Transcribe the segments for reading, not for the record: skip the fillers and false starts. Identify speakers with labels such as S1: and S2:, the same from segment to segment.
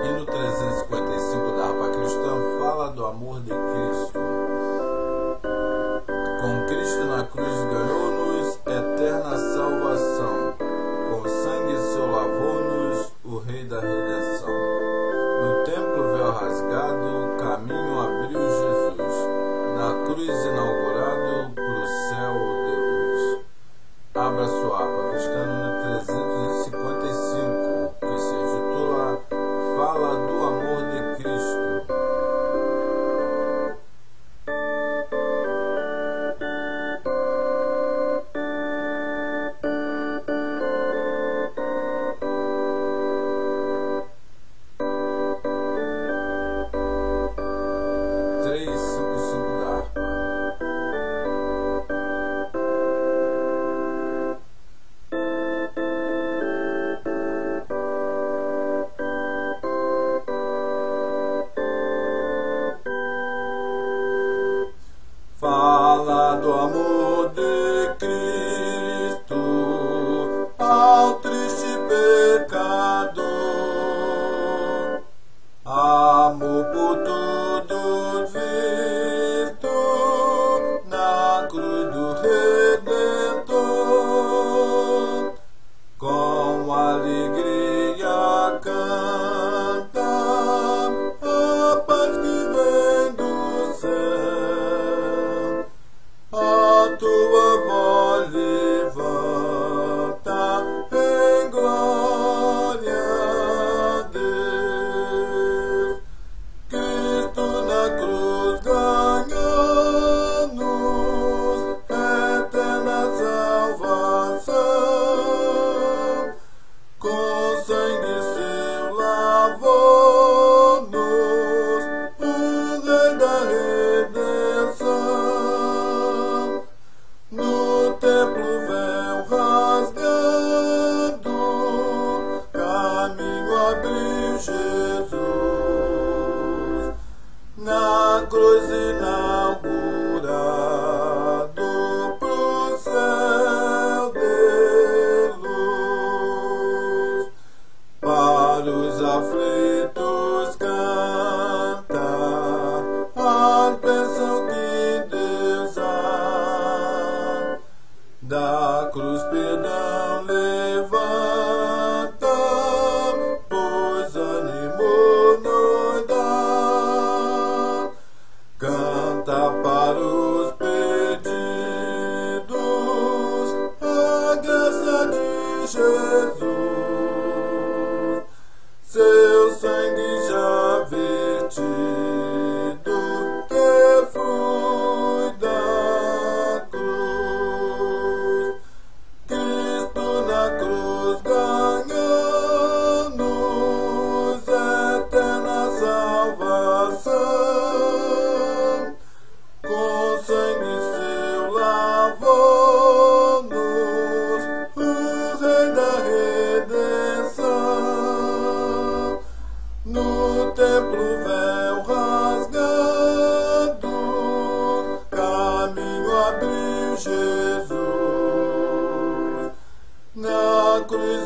S1: Hino 355 da harpa cristã fala do amor de Cristo. Com Cristo na cruz ganhou-nos eterna salvação. Com sangue seu lavou-nos o Rei da redenção. No templo véu rasgado, caminho abriu Jesus. Na cruz inaugurado pro céu de luz. Abra sua harpa cristã no 355, que se intitula Fala do amor de Cristo.
S2: Fala do amor de Cristo ao triste pecador, amor por todos visto na cruz do Redentor, com alegria canta a paz que vem do céu. A tua voz levanta em glória a Deus. Cristo na cruz ganha-nos eterna salvação. Com sangue seu lavou-nos o Rei da redenção. No templo véu rasgado, caminho abriu Jesus. Na cruz inaugurado pro céu de luz. Para os aflitos canta a bênção que Deus há. Da cruz perdão levanta, pois ânimo nos dá. Canta para os perdidos a graça de Jesus. Seu sangue já vertido que flui da cruz. Cristo na cruz ganha-nos eterna salvação. Com sangue seu lavou-nos o Rei da redenção. No templo véu rasgado, caminho abriu Jesus. Na cruz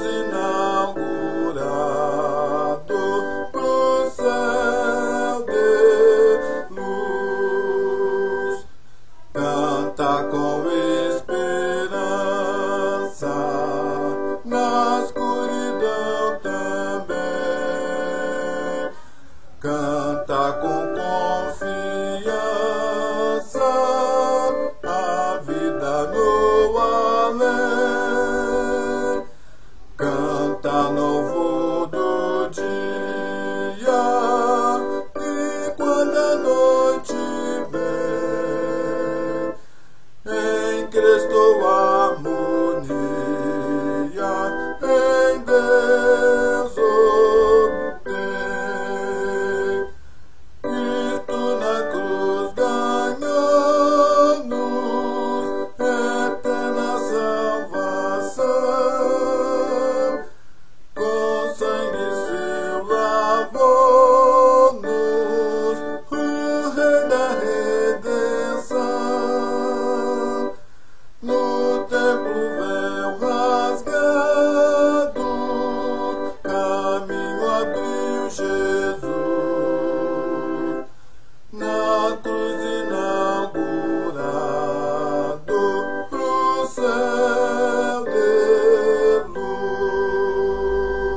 S2: inaugurado pro céu de luz. Canta com esperança na escuridão também. Canta com confiança a vida no além. Canta novo do dia e quando a noite vem, em Cristo harmonia, em Deus obtém. Cristo na cruz ganhou-nos eterna salvação. Com sangue seu lavou-nos o Rei da redenção. No templo véu rasgado, caminho abriu Jesus.